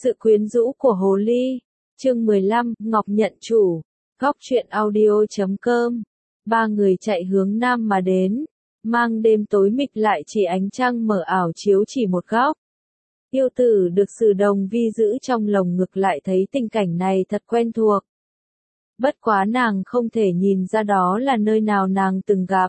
Sự quyến rũ của hồ ly. Chương 15, Ngọc nhận chủ. Góc truyện audio.com. Ba người chạy hướng nam mà đến. Mang đêm tối mịt lại chỉ ánh trăng mở ảo chiếu chỉ một góc. Yêu tử được Sử Đồng Vi giữ trong lồng ngực lại thấy tình cảnh này thật quen thuộc. Bất quá nàng không thể nhìn ra đó là nơi nào nàng từng gặp.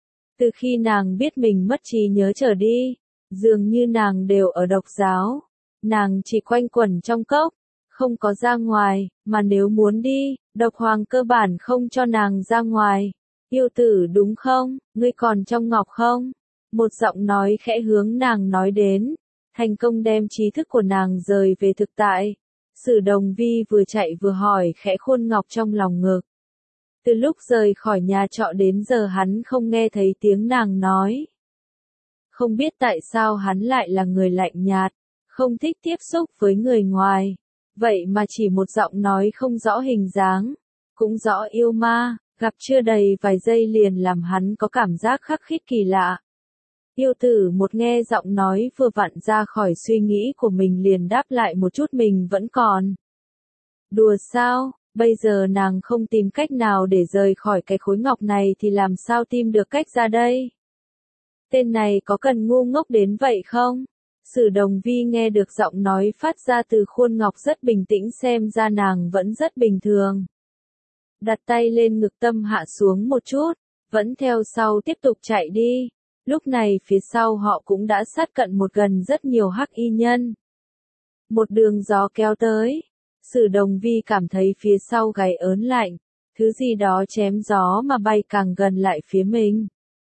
Từ khi nàng biết mình mất trí nhớ trở đi, dường như nàng đều ở độc giáo. Nàng chỉ quanh quẩn trong cốc, không có ra ngoài, mà nếu muốn đi, độc hoàng cơ bản không cho nàng ra ngoài. Yêu tử đúng không, ngươi còn trong ngọc không? Một giọng nói khẽ hướng nàng nói đến, thành công đem trí thức của nàng rời về thực tại. Sử Đồng Vi vừa chạy vừa hỏi khẽ khuôn ngọc trong lòng ngực. Từ lúc rời khỏi nhà trọ đến giờ hắn không nghe thấy tiếng nàng nói. Không biết tại sao hắn lại là người lạnh nhạt, không thích tiếp xúc với người ngoài. Vậy mà chỉ một giọng nói không rõ hình dáng, cũng rõ yêu ma, gặp chưa đầy vài giây liền làm hắn có cảm giác khắc khít kỳ lạ. Yêu tử một nghe giọng nói vừa vặn ra khỏi suy nghĩ của mình liền đáp lại một chút mình vẫn còn. Đùa sao, bây giờ nàng không tìm cách nào để rời khỏi cái khối ngọc này thì làm sao tìm được cách ra đây? Tên này có cần ngu ngốc đến vậy không? Sử Đồng Vi nghe được giọng nói phát ra từ khuôn ngọc rất bình tĩnh, xem ra nàng vẫn rất bình thường. Đặt tay lên ngực tâm hạ xuống một chút, vẫn theo sau tiếp tục chạy đi. Lúc này phía sau họ cũng đã sát cận một gần rất nhiều hắc y nhân. Một đường gió kéo tới, Sử Đồng Vi cảm thấy phía sau gáy ớn lạnh, thứ gì đó chém gió mà bay càng gần lại phía mình.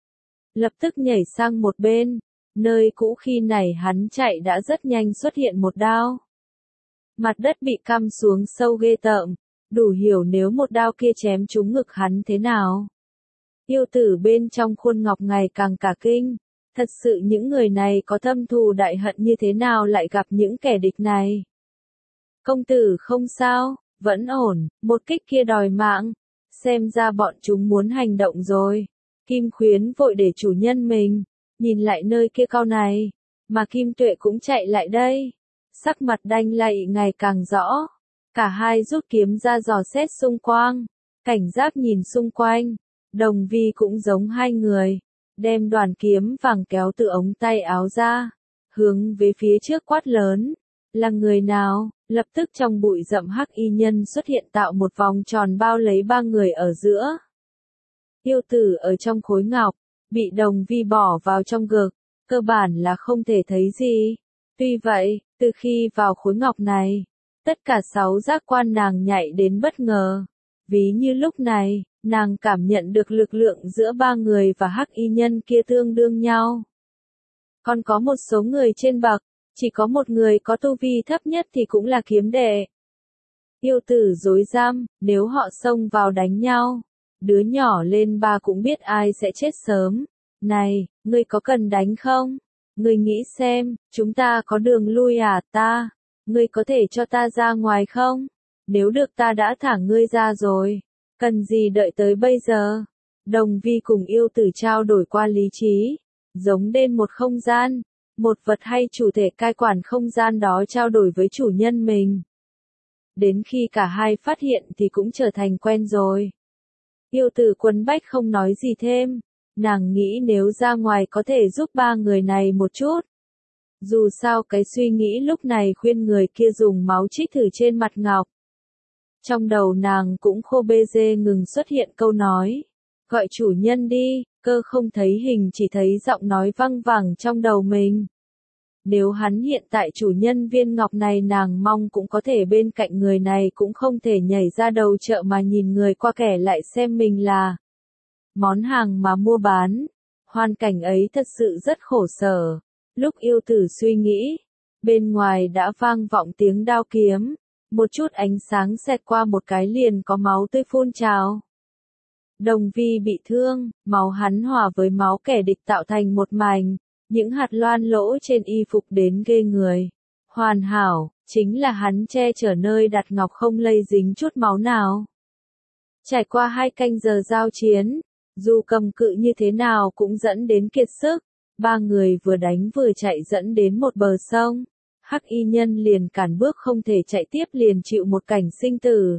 Lập tức nhảy sang một bên, nơi cũ khi này hắn chạy đã rất nhanh xuất hiện một đao. Mặt đất bị căm xuống sâu ghê tởm, đủ hiểu nếu một đao kia chém trúng ngực hắn thế nào. Yêu tử bên trong khuôn ngọc ngày càng cả kinh, thật sự những người này có thâm thù đại hận như thế nào lại gặp những kẻ địch này. Công tử không sao, vẫn ổn, một kích kia đòi mạng, xem ra bọn chúng muốn hành động rồi. Kim Khuyến vội để chủ nhân mình, nhìn lại nơi kia cau này, mà Kim Tuệ cũng chạy lại đây. Sắc mặt đanh lại ngày càng rõ, cả hai rút kiếm ra dò xét xung quanh, cảnh giác nhìn xung quanh. Đồng Vi cũng giống hai người, đem đoàn kiếm vàng kéo từ ống tay áo ra, hướng về phía trước quát lớn, là người nào? Lập tức trong bụi rậm hắc y nhân xuất hiện tạo một vòng tròn bao lấy ba người ở giữa. Yêu tử ở trong khối ngọc, bị Đồng Vi bỏ vào trong ngực, cơ bản là không thể thấy gì. Tuy vậy, từ khi vào khối ngọc này, tất cả 6 giác quan nàng nhạy đến bất ngờ. Ví như lúc này, nàng cảm nhận được lực lượng giữa ba người và hắc y nhân kia tương đương nhau. Còn có một số người trên bậc, chỉ có một người có tu vi thấp nhất thì cũng là kiếm đệ. Yêu tử dối giam, nếu họ xông vào đánh nhau, đứa nhỏ lên 3 cũng biết ai sẽ chết sớm. Này, ngươi có cần đánh không? Ngươi nghĩ xem, chúng ta có đường lui à ta? Ngươi có thể cho ta ra ngoài không? Nếu được ta đã thả ngươi ra rồi. Cần gì đợi tới bây giờ? Đồng Vi cùng yêu tử trao đổi qua lý trí, giống đến một không gian, một vật hay chủ thể cai quản không gian đó trao đổi với chủ nhân mình. Đến khi cả hai phát hiện thì cũng trở thành quen rồi. Yêu tử quấn bách không nói gì thêm, nàng nghĩ nếu ra ngoài có thể giúp ba người này một chút. Dù sao cái suy nghĩ lúc này khuyên người kia dùng máu trích thử trên mặt ngọc. Trong đầu nàng cũng khô bê dê ngừng xuất hiện câu nói. Gọi chủ nhân đi, cơ không thấy hình chỉ thấy giọng nói văng vẳng trong đầu mình. Nếu hắn hiện tại chủ nhân viên ngọc này nàng mong cũng có thể bên cạnh người này cũng không thể nhảy ra đầu chợ mà nhìn người qua kẻ lại xem mình là món hàng mà mua bán. Hoàn cảnh ấy thật sự rất khổ sở. Lúc yêu tử suy nghĩ, bên ngoài đã vang vọng tiếng đao kiếm. Một chút ánh sáng xẹt qua một cái liền có máu tươi phun trào. Đồng Vi bị thương, máu hắn hòa với máu kẻ địch tạo thành một mảnh, những hạt loan lỗ trên y phục đến ghê người. Hoàn hảo, chính là hắn che chở nơi đặt ngọc không lây dính chút máu nào. Trải qua 2 canh giờ giao chiến, dù cầm cự như thế nào cũng dẫn đến kiệt sức, ba người vừa đánh vừa chạy dẫn đến một bờ sông. Hắc y nhân liền cản bước không thể chạy tiếp, liền chịu một cảnh sinh tử.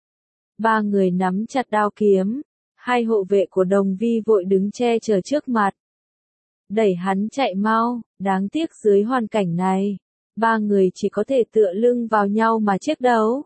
Ba người nắm chặt đao kiếm, hai hộ vệ của Đồng Vi vội đứng che chở trước mặt. Đẩy hắn chạy mau, đáng tiếc dưới hoàn cảnh này, ba người chỉ có thể tựa lưng vào nhau mà chết đấu.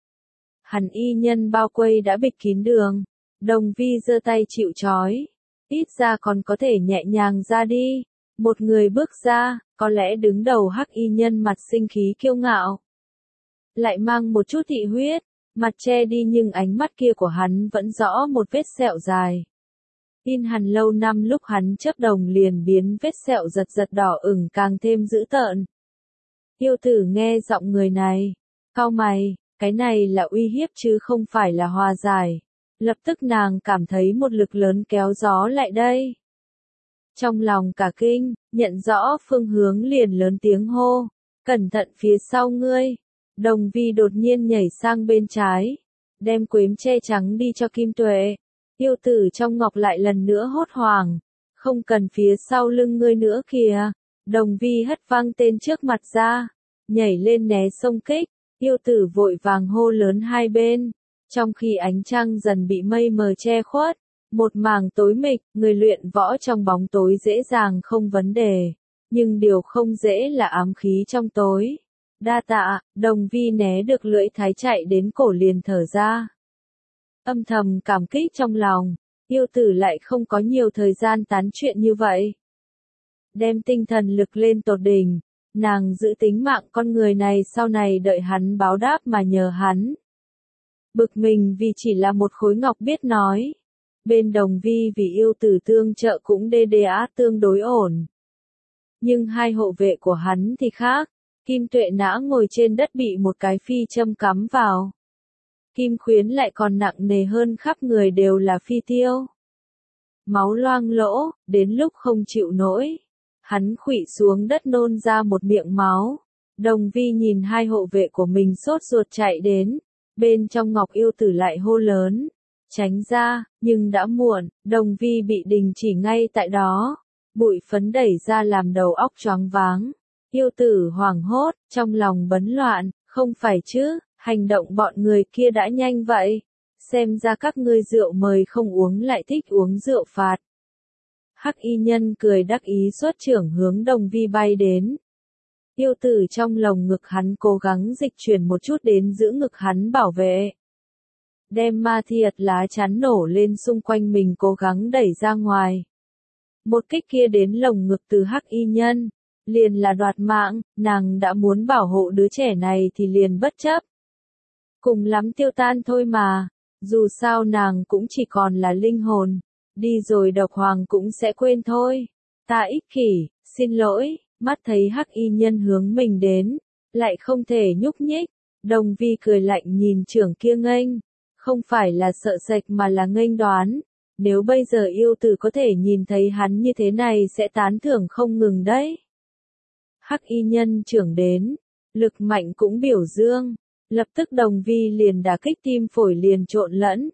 Hắn y nhân bao quây đã bịt kín đường, Đồng Vi giơ tay chịu trói, ít ra còn có thể nhẹ nhàng ra đi. Một người bước ra, có lẽ đứng đầu hắc y nhân mặt sinh khí kiêu ngạo, lại mang một chút thị huyết, mặt che đi nhưng ánh mắt kia của hắn vẫn rõ một vết sẹo dài. In hằn lâu năm lúc hắn chớp đồng liền biến vết sẹo giật giật đỏ ửng càng thêm dữ tợn. Yêu tử nghe giọng người này, cau mày, cái này là uy hiếp chứ không phải là hòa giải. Lập tức nàng cảm thấy một lực lớn kéo gió lại đây. Trong lòng cả kinh, nhận rõ phương hướng liền lớn tiếng hô, cẩn thận phía sau ngươi. Đồng Vi đột nhiên nhảy sang bên trái, đem quếm che trắng đi cho Kim Tuệ. Yêu tử trong ngọc lại lần nữa hốt hoảng, không cần phía sau lưng ngươi nữa kìa. Đồng Vi hất văng tên trước mặt ra, nhảy lên né xông kích. Yêu tử vội vàng hô lớn hai bên, trong khi ánh trăng dần bị mây mờ che khuất. Một mảng tối mịch, người luyện võ trong bóng tối dễ dàng không vấn đề, nhưng điều không dễ là ám khí trong tối. Đa tạ, Đồng Vi né được lưỡi thái chạy đến cổ liền thở ra. Âm thầm cảm kích trong lòng, yêu tử lại không có nhiều thời gian tán chuyện như vậy. Đem tinh thần lực lên tột đỉnh, nàng giữ tính mạng con người này sau này đợi hắn báo đáp mà nhờ hắn. Bực mình vì chỉ là một khối ngọc biết nói. Bên Đồng Vi vì yêu tử tương trợ cũng DDA tương đối ổn. Nhưng hai hộ vệ của hắn thì khác. Kim Tuệ Nã ngồi trên đất bị một cái phi châm cắm vào. Kim Khuyến lại còn nặng nề hơn, khắp người đều là phi tiêu. Máu loang lỗ, đến lúc không chịu nổi. Hắn khuỵu xuống đất nôn ra một miệng máu. Đồng Vi nhìn hai hộ vệ của mình sốt ruột chạy đến. Bên trong Ngọc yêu tử lại hô lớn. Tránh ra, nhưng đã muộn, Đồng Vi bị đình chỉ ngay tại đó. Bụi phấn đẩy ra làm đầu óc choáng váng. Yêu tử hoảng hốt, trong lòng bấn loạn, không phải chứ, hành động bọn người kia đã nhanh vậy. Xem ra các ngươi rượu mời không uống lại thích uống rượu phạt. Hắc y nhân cười đắc ý xuất trưởng hướng Đồng Vi bay đến. Yêu tử trong lồng ngực hắn cố gắng dịch chuyển một chút đến giữ ngực hắn bảo vệ. Đem ma thiệt lá chắn nổ lên xung quanh mình cố gắng đẩy ra ngoài. Một kích kia đến lồng ngực từ hắc y nhân, liền là đoạt mạng, nàng đã muốn bảo hộ đứa trẻ này thì liền bất chấp. Cùng lắm tiêu tan thôi mà, dù sao nàng cũng chỉ còn là linh hồn, đi rồi độc hoàng cũng sẽ quên thôi. Ta ích kỷ, xin lỗi, mắt thấy hắc y nhân hướng mình đến, lại không thể nhúc nhích. Đồng Vi cười lạnh nhìn trưởng kia nghênh. Không phải là sợ sệt mà là nghênh đoán. Nếu bây giờ yêu tử có thể nhìn thấy hắn như thế này sẽ tán thưởng không ngừng đấy. Hắc y nhân trưởng đến, lực mạnh cũng biểu dương. Lập tức Đồng Vi liền đả kích tim phổi liền trộn lẫn.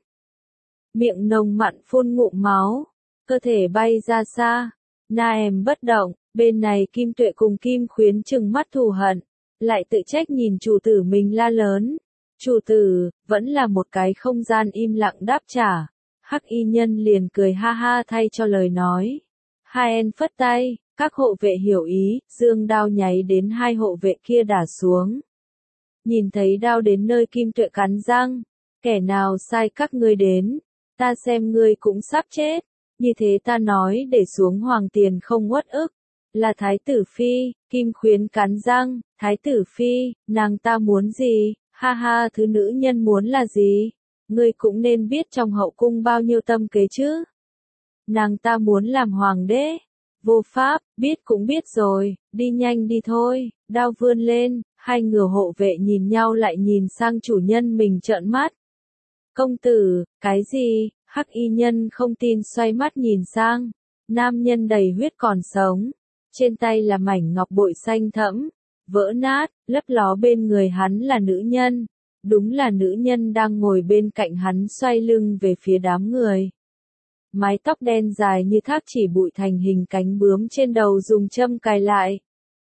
Miệng nồng mặn phun ngụm máu, cơ thể bay ra xa. Na em bất động, bên này Kim Tuệ cùng Kim Khuyến trừng mắt thù hận, lại tự trách nhìn chủ tử mình la lớn. Chủ tử, vẫn là một cái không gian im lặng đáp trả. Hắc y nhân liền cười ha ha thay cho lời nói. Hai en phất tay, các hộ vệ hiểu ý, dương đao nháy đến hai hộ vệ kia đả xuống. Nhìn thấy đao đến nơi Kim Tuệ cắn răng, kẻ nào sai các ngươi đến, ta xem ngươi cũng sắp chết, như thế ta nói để xuống hoàng tiền không uất ức. Là thái tử phi, Kim Khuyến cắn răng, thái tử phi, nàng ta muốn gì? Ha ha, thứ nữ nhân muốn là gì? Ngươi cũng nên biết trong hậu cung bao nhiêu tâm kế chứ. Nàng ta muốn làm hoàng đế. Vô pháp, biết cũng biết rồi, đi nhanh đi thôi. Đao vươn lên, hai ngựa hộ vệ nhìn nhau lại nhìn sang chủ nhân mình trợn mắt. Công tử, cái gì? Hắc y nhân không tin xoay mắt nhìn sang. Nam nhân đầy huyết còn sống. Trên tay là mảnh ngọc bội xanh thẫm. Vỡ nát, lấp ló bên người hắn là nữ nhân. Đúng là nữ nhân đang ngồi bên cạnh hắn xoay lưng về phía đám người. Mái tóc đen dài như thác chỉ bụi thành hình cánh bướm trên đầu dùng châm cài lại.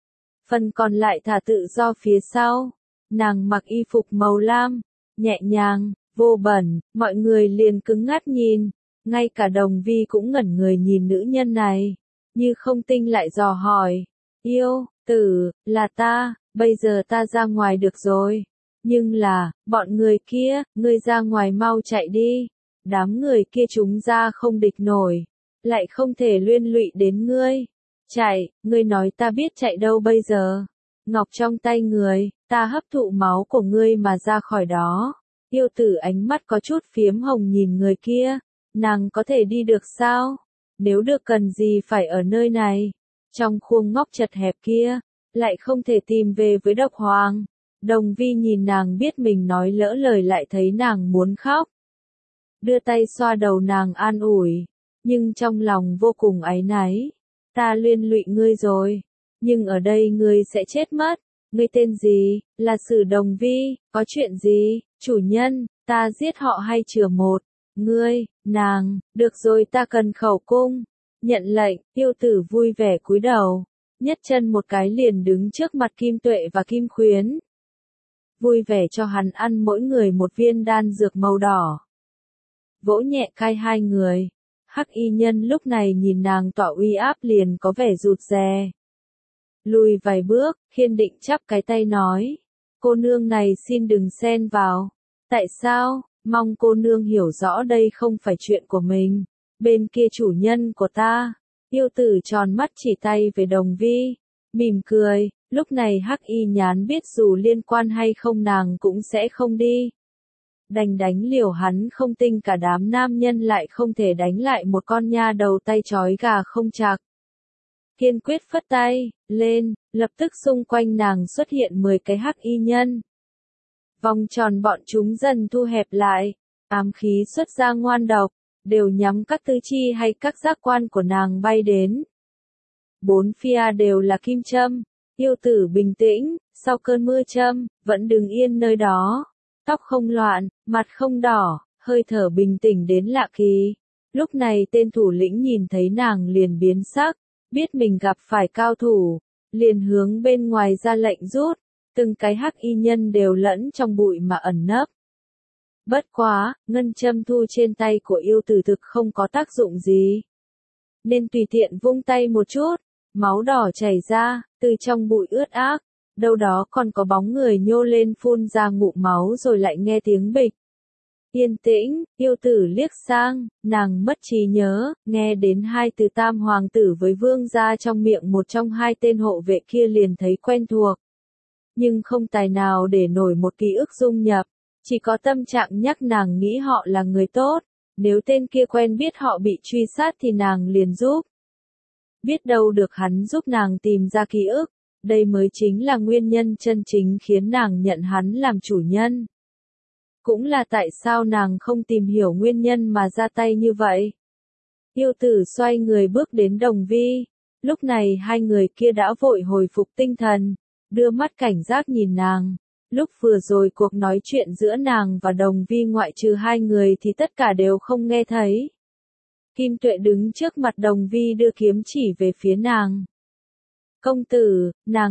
phần còn lại thả tự do phía sau. Nàng mặc y phục màu lam, nhẹ nhàng, vô bẩn, mọi người liền cứng ngắt nhìn, ngay cả Đồng Vi cũng ngẩn người nhìn nữ nhân này, như không tin lại dò hỏi, yêu, tử, là ta, bây giờ ta ra ngoài được rồi, nhưng là, bọn người kia, ngươi ra ngoài mau chạy đi, đám người kia chúng ra không địch nổi, lại không thể liên lụy đến ngươi, chạy, ngươi nói ta biết chạy đâu bây giờ, ngọc trong tay người, ta hấp thụ máu của ngươi mà ra khỏi đó. Yêu tử ánh mắt có chút phiếm hồng nhìn người kia, nàng có thể đi được sao? Nếu được cần gì phải ở nơi này? Trong khuôn ngóc chật hẹp kia, lại không thể tìm về với độc hoàng. Đồng Vi nhìn nàng biết mình nói lỡ lời lại thấy nàng muốn khóc. Đưa tay xoa đầu nàng an ủi, nhưng trong lòng vô cùng áy náy. Ta liên lụy ngươi rồi, nhưng ở đây ngươi sẽ chết mất. Ngươi tên gì, là Sử Đồng Vi, có chuyện gì, chủ nhân, ta giết họ hay chừa một, ngươi, nàng, được rồi ta cần khẩu cung, nhận lệnh, yêu tử vui vẻ cúi đầu, nhất chân một cái liền đứng trước mặt Kim Tuệ và Kim Khuyến. Vui vẻ cho hắn ăn mỗi người một viên đan dược màu đỏ. Vỗ nhẹ cai hai người, Hắc y nhân lúc này nhìn nàng tỏa uy áp liền có vẻ rụt rè. Lùi vài bước, Khiên Định chắp cái tay nói, cô nương này xin đừng xen vào. Tại sao? Mong cô nương hiểu rõ đây không phải chuyện của mình. Bên kia chủ nhân của ta. Yêu tử tròn mắt chỉ tay về Đồng Vi. Mỉm cười, lúc này Hắc y nhán biết dù liên quan hay không nàng cũng sẽ không đi. Đành đánh liều hắn không tin cả đám nam nhân lại không thể đánh lại một con nha đầu tay trói gà không chạc. Kiên quyết phất tay, lên, lập tức xung quanh nàng xuất hiện 10 cái hắc y nhân. Vòng tròn bọn chúng dần thu hẹp lại, ám khí xuất ra ngoan độc, đều nhắm các tư chi hay các giác quan của nàng bay đến. Bốn phía đều là kim châm, yêu tử bình tĩnh, sau cơn mưa châm, vẫn đứng yên nơi đó, tóc không loạn, mặt không đỏ, hơi thở bình tĩnh đến lạ kỳ. Lúc này tên thủ lĩnh nhìn thấy nàng liền biến sắc. Biết mình gặp phải cao thủ, liền hướng bên ngoài ra lệnh rút, từng cái hắc y nhân đều lẫn trong bụi mà ẩn nấp. Bất quá, ngân châm thu trên tay của yêu tử thực không có tác dụng gì. Nên tùy tiện vung tay một chút, máu đỏ chảy ra, từ trong bụi ướt ác, đâu đó còn có bóng người nhô lên phun ra ngụm máu rồi lại nghe tiếng bịch. Yên tĩnh, yêu tử liếc sang, nàng mất trí nhớ, nghe đến hai từ tam hoàng tử với vương gia trong miệng một trong hai tên hộ vệ kia liền thấy quen thuộc. Nhưng không tài nào để nổi một ký ức dung nhập, chỉ có tâm trạng nhắc nàng nghĩ họ là người tốt, nếu tên kia quen biết họ bị truy sát thì nàng liền giúp. Biết đâu được hắn giúp nàng tìm ra ký ức, đây mới chính là nguyên nhân chân chính khiến nàng nhận hắn làm chủ nhân. Cũng là tại sao nàng không tìm hiểu nguyên nhân mà ra tay như vậy. Yêu tử xoay người bước đến Đồng Vi. Lúc này hai người kia đã vội hồi phục tinh thần, đưa mắt cảnh giác nhìn nàng. Lúc vừa rồi cuộc nói chuyện giữa nàng và Đồng Vi ngoại trừ hai người thì tất cả đều không nghe thấy. Kim Tuệ đứng trước mặt Đồng Vi đưa kiếm chỉ về phía nàng. Công tử,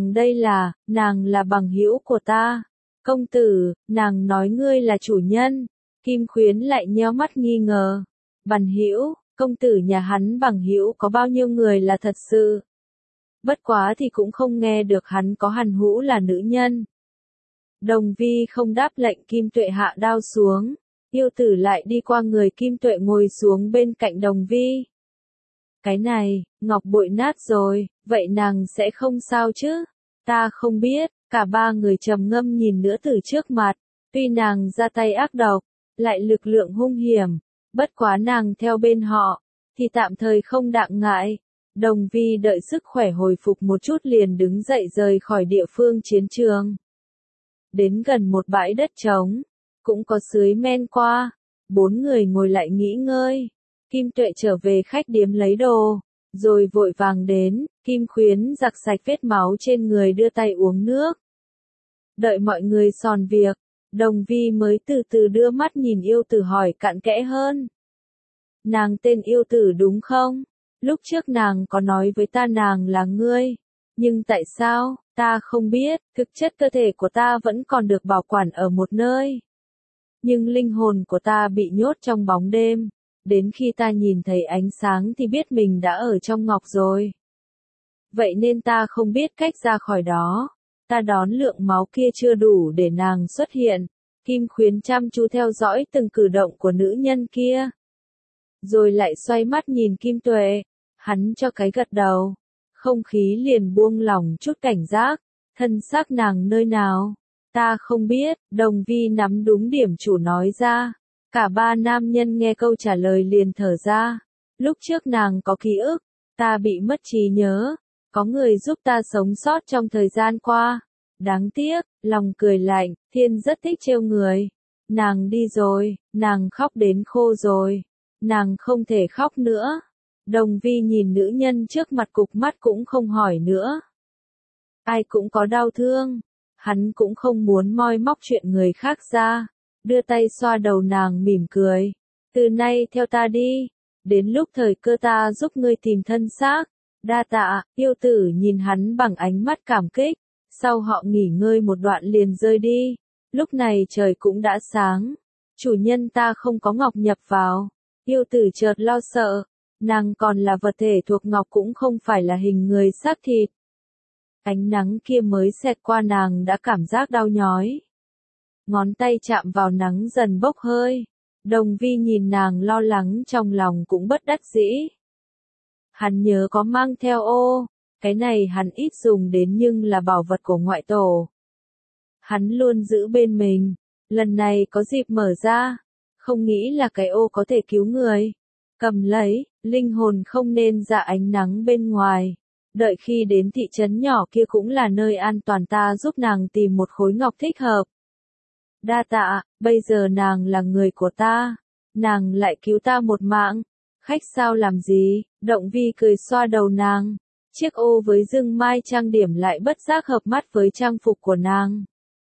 nàng là bằng hữu của ta. Công tử, nàng nói ngươi là chủ nhân. Kim Khuyến lại nheo mắt nghi ngờ. Bằng hữu, công tử nhà hắn bằng hữu có bao nhiêu người là thật sự. Bất quá thì cũng không nghe được hắn có hàn hữu là nữ nhân. Đồng Vi không đáp lệnh Kim Tuệ hạ đao xuống. Yêu tử lại đi qua người Kim Tuệ ngồi xuống bên cạnh Đồng Vi. Cái này, ngọc bội nát rồi, vậy nàng sẽ không sao chứ? Ta không biết. Cả ba người trầm ngâm nhìn nữ tử trước mặt, tuy nàng ra tay ác độc, lại lực lượng hung hiểm, bất quá nàng theo bên họ, thì tạm thời không đặng ngại. Đồng Vi đợi sức khỏe hồi phục một chút liền đứng dậy rời khỏi địa phương chiến trường. Đến gần một bãi đất trống, cũng có sưởi men qua, bốn người ngồi lại nghỉ ngơi. Kim Tuệ trở về khách điếm lấy đồ, rồi vội vàng đến, Kim Khuyến giặt sạch vết máu trên người đưa tay uống nước. Đợi mọi người sòn việc, Đồng Vi mới từ từ đưa mắt nhìn yêu tử hỏi cặn kẽ hơn. Nàng tên yêu tử đúng không? Lúc trước nàng có nói với ta nàng là ngươi. Nhưng tại sao, ta không biết, thực chất cơ thể của ta vẫn còn được bảo quản ở một nơi. Nhưng linh hồn của ta bị nhốt trong bóng đêm. Đến khi ta nhìn thấy ánh sáng thì biết mình đã ở trong ngọc rồi. Vậy nên ta không biết cách ra khỏi đó. Ta đón lượng máu kia chưa đủ để nàng xuất hiện. Kim Khuyến chăm chú theo dõi từng cử động của nữ nhân kia. Rồi lại xoay mắt nhìn Kim Tuệ. Hắn cho cái gật đầu. Không khí liền buông lỏng chút cảnh giác. Thân xác nàng nơi nào? Ta không biết, Đồng Vi nắm đúng điểm chủ nói ra. Cả ba nam nhân nghe câu trả lời liền thở ra. Lúc trước nàng có ký ức, ta bị mất trí nhớ. Có người giúp ta sống sót trong thời gian qua. Đáng tiếc, lòng cười lạnh, Thiên rất thích trêu người. Nàng đi rồi, nàng khóc đến khô rồi. Nàng không thể khóc nữa. Đồng Vi nhìn nữ nhân trước mặt cục mắt cũng không hỏi nữa. Ai cũng có đau thương. Hắn cũng không muốn moi móc chuyện người khác ra. Đưa tay xoa đầu nàng mỉm cười. Từ nay theo ta đi. Đến lúc thời cơ ta giúp ngươi tìm thân xác. Đa tạ, yêu tử nhìn hắn bằng ánh mắt cảm kích. Sau họ nghỉ ngơi một đoạn liền rơi đi. Lúc này trời cũng đã sáng. Chủ nhân ta không có ngọc nhập vào. Yêu tử chợt lo sợ. Nàng còn là vật thể thuộc ngọc cũng không phải là hình người xác thịt. Ánh nắng kia mới xẹt qua nàng đã cảm giác đau nhói. Ngón tay chạm vào nắng dần bốc hơi. Đồng Vi nhìn nàng lo lắng trong lòng cũng bất đắc dĩ. Hắn nhớ có mang theo ô. Cái này hắn ít dùng đến nhưng là bảo vật của ngoại tổ. Hắn luôn giữ bên mình. Lần này có dịp mở ra. Không nghĩ là cái ô có thể cứu người. Cầm lấy, linh hồn không nên ra ánh nắng bên ngoài. Đợi khi đến thị trấn nhỏ kia cũng là nơi an toàn ta giúp nàng tìm một khối ngọc thích hợp. Đa tạ, bây giờ nàng là người của ta. Nàng lại cứu ta một mạng. Khách sao làm gì, Động Vi cười xoa đầu nàng. Chiếc ô với dương mai trang điểm lại bất giác hợp mắt với trang phục của nàng.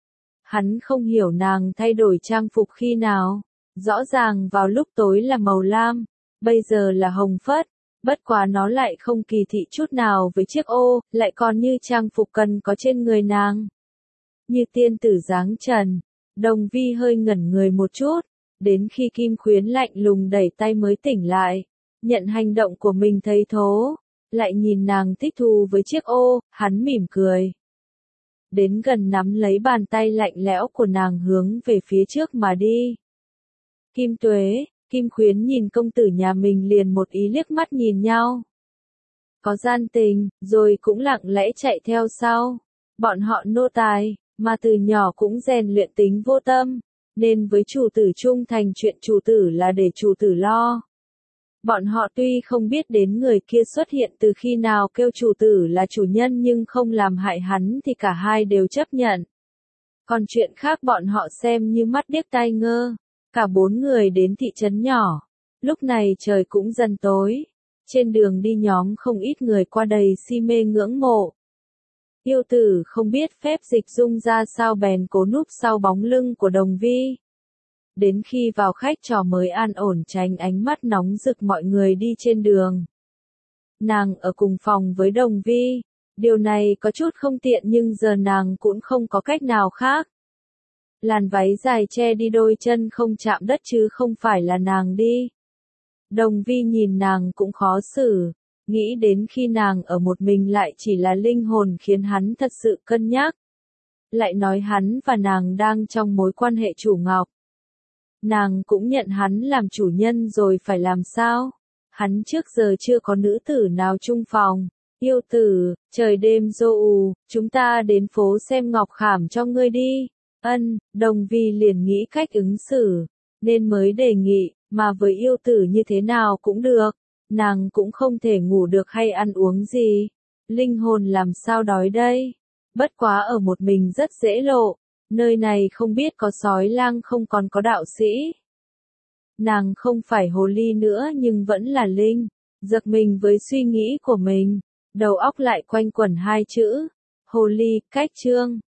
Hắn không hiểu nàng thay đổi trang phục khi nào. Rõ ràng vào lúc tối là màu lam, bây giờ là hồng phất. Bất quá nó lại không kỳ thị chút nào với chiếc ô, lại còn như trang phục cần có trên người nàng. Như tiên tử dáng trần. Đồng Vi hơi ngẩn người một chút. Đến khi Kim Khuyến lạnh lùng đẩy tay mới tỉnh lại. Nhận hành động của mình thấy thố. Lại nhìn nàng thích thú với chiếc ô, hắn mỉm cười. Đến gần nắm lấy bàn tay lạnh lẽo của nàng hướng về phía trước mà đi. Kim Tuế, Kim Khuyến nhìn công tử nhà mình liền một ý liếc mắt nhìn nhau. Có gian tình, rồi cũng lặng lẽ chạy theo sau. Bọn họ nô tài, mà từ nhỏ cũng rèn luyện tính vô tâm, nên với chủ tử trung thành chuyện chủ tử là để chủ tử lo. Bọn họ tuy không biết đến người kia xuất hiện từ khi nào kêu chủ tử là chủ nhân nhưng không làm hại hắn thì cả hai đều chấp nhận. Còn chuyện khác bọn họ xem như mắt điếc tai ngơ. Cả bốn người đến thị trấn nhỏ. Lúc này trời cũng dần tối. Trên đường đi nhóm không ít người qua đầy si mê ngưỡng mộ. Yêu tử không biết phép dịch dung ra sao bèn cố núp sau bóng lưng của Đồng Vi. Đến khi vào khách trò mới an ổn tránh ánh mắt nóng rực mọi người đi trên đường. Nàng ở cùng phòng với Đồng Vi. Điều này có chút không tiện nhưng giờ nàng cũng không có cách nào khác. Làn váy dài che đi đôi chân không chạm đất chứ không phải là nàng đi. Đồng Vi nhìn nàng cũng khó xử. Nghĩ đến khi nàng ở một mình lại chỉ là linh hồn khiến hắn thật sự cân nhắc. Lại nói hắn và nàng đang trong mối quan hệ chủ ngọc. Nàng cũng nhận hắn làm chủ nhân rồi phải làm sao? Hắn trước giờ chưa có nữ tử nào chung phòng. Yêu tử, trời đêm dô ù, chúng ta đến phố xem ngọc khảm cho ngươi đi. Ân, Đồng Vi liền nghĩ cách ứng xử, nên mới đề nghị, mà với yêu tử như thế nào cũng được. Nàng cũng không thể ngủ được hay ăn uống gì. Linh hồn làm sao đói đây? Bất quá ở một mình rất dễ lộ. Nơi này không biết có sói lang không còn có đạo sĩ. Nàng không phải hồ ly nữa nhưng vẫn là linh. Giật mình với suy nghĩ của mình. Đầu óc lại quanh quẩn hai chữ. Hồ ly, cách chương.